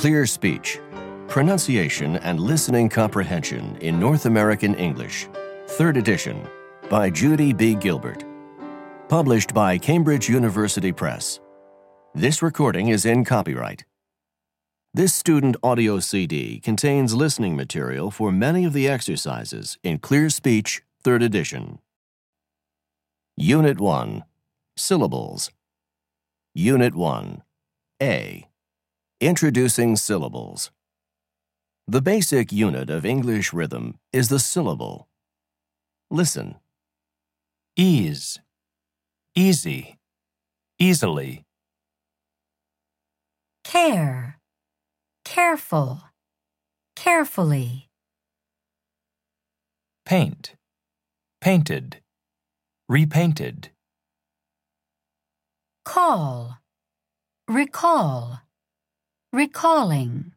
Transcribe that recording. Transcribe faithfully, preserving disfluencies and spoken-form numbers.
Clear Speech, Pronunciation and Listening Comprehension in North American English, third edition, by Judy B. Gilbert. Published by Cambridge University Press. This recording is in copyright. This student audio C D contains listening material for many of the exercises in Clear Speech, third edition. Unit one, Syllables. Unit one, A. Introducing syllables. The basic unit of English rhythm is the syllable. Listen. Ease, easy, easily. Care, careful, carefully. Paint, painted, repainted. Call, recall, recalling.